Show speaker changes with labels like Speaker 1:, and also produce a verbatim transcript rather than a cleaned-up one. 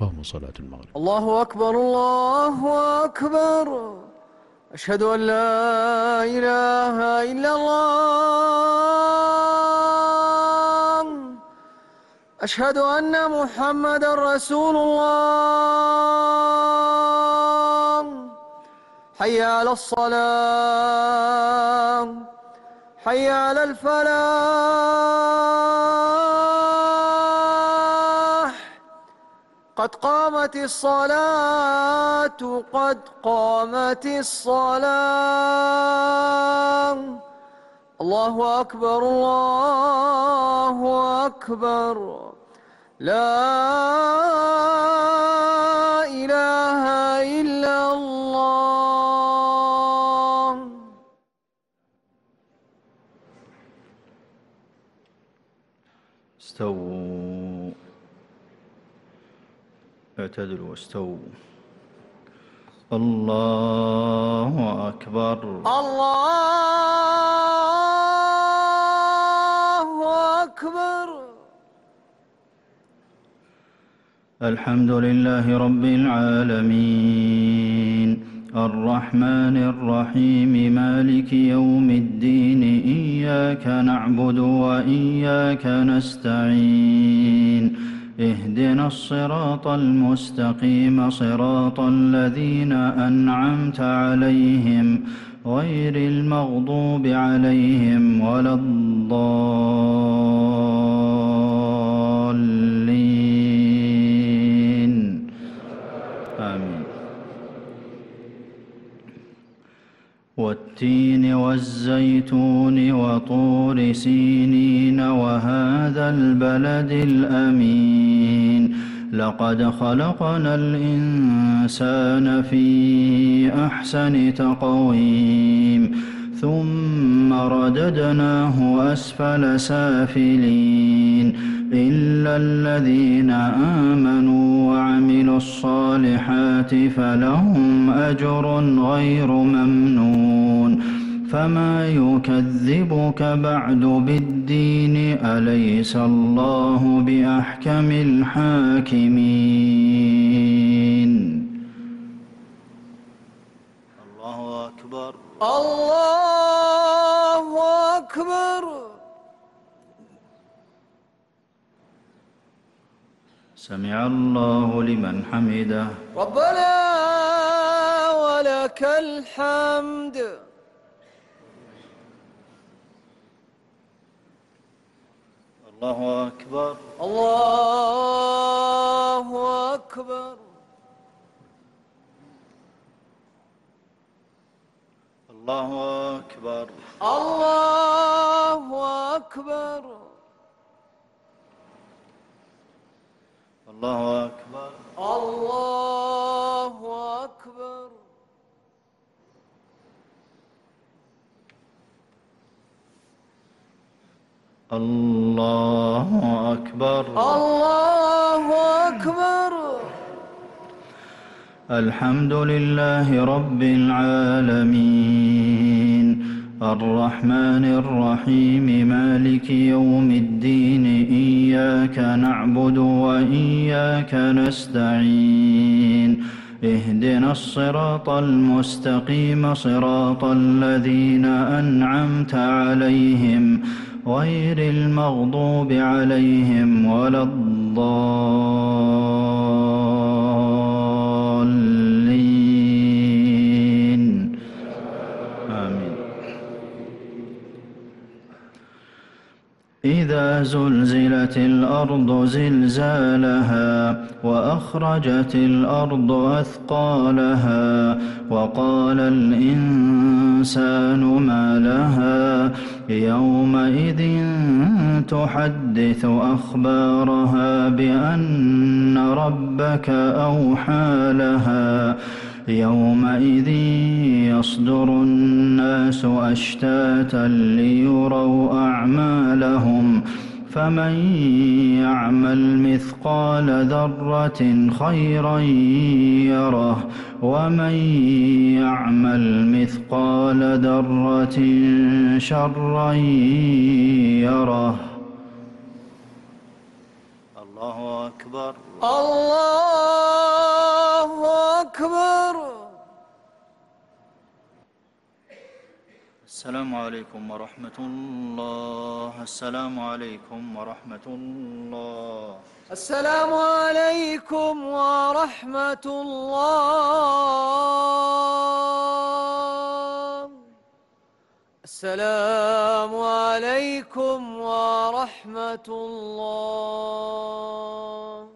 Speaker 1: قاموا صلاة المغرب.
Speaker 2: الله أكبر الله أكبر، أشهد أن لا إله إلا الله، أشهد أن محمدا رسول الله. حي على الصلاة، حي على الفلاح، قد قامت الصلاة، قد قامت الصلاة. الله أكبر الله أكبر، لا إله إلا الله.
Speaker 3: استووا، اعتدلوا واستووا. الله أكبر
Speaker 2: الله أكبر.
Speaker 3: الحمد لله رب العالمين، الرحمن الرحيم، مالك يوم الدين، إياك نعبد وإياك نستعين، اهدنا الصراط المستقيم، صراط الذين أنعمت عليهم غير المغضوب عليهم ولا الضالين، آمين. والتين والزيتون وطور سينين وهذا البلد الأمين، لقد خلقنا الإنسان في أحسن تقويم، ثم رددناه أسفل سافلين، إلا الذين آمنوا وعملوا الصالحات فلهم أجر غير ممنون. فما يكذبك بعد بالدين، أليس الله بأحكم الحاكمين. الله أكبر
Speaker 2: الله أكبر.
Speaker 3: سمع الله لمن حمده.
Speaker 2: ربنا ولك الحمد.
Speaker 3: الله أكبر
Speaker 2: الله أكبر.
Speaker 3: الله أكبر
Speaker 2: الله أكبر.
Speaker 3: الله أكبر
Speaker 2: الله أكبر.
Speaker 3: الله أكبر
Speaker 2: الله أكبر.
Speaker 3: الحمد لله رب العالمين، الرحمن الرحيم، مالك يوم الدين، إياك نعبد وإياك نستعين، اهدنا الصراط المستقيم، صراط الذين أنعمت عليهم غير المغضوب عليهم ولا الضالين، آمين. إذا زلزلت الأرض زلزالها، وأخرجت الأرض أثقالها، وقال الإنسان ما لها يومئذ تحدث أخبارها بأن ربك أوحى لها، يومئذ يصدر الناس أشتاتا ليروا أعمالهم، فمن يعمل مثقال ذرة خيرا يره، ومن يعمل مثقال ذرة شرا يره. الله أكبر
Speaker 2: الله أكبر.
Speaker 3: السلام عليكم ورحمة الله. السلام عليكم ورحمة الله.
Speaker 2: السلام عليكم ورحمة الله. السلام عليكم ورحمة الله.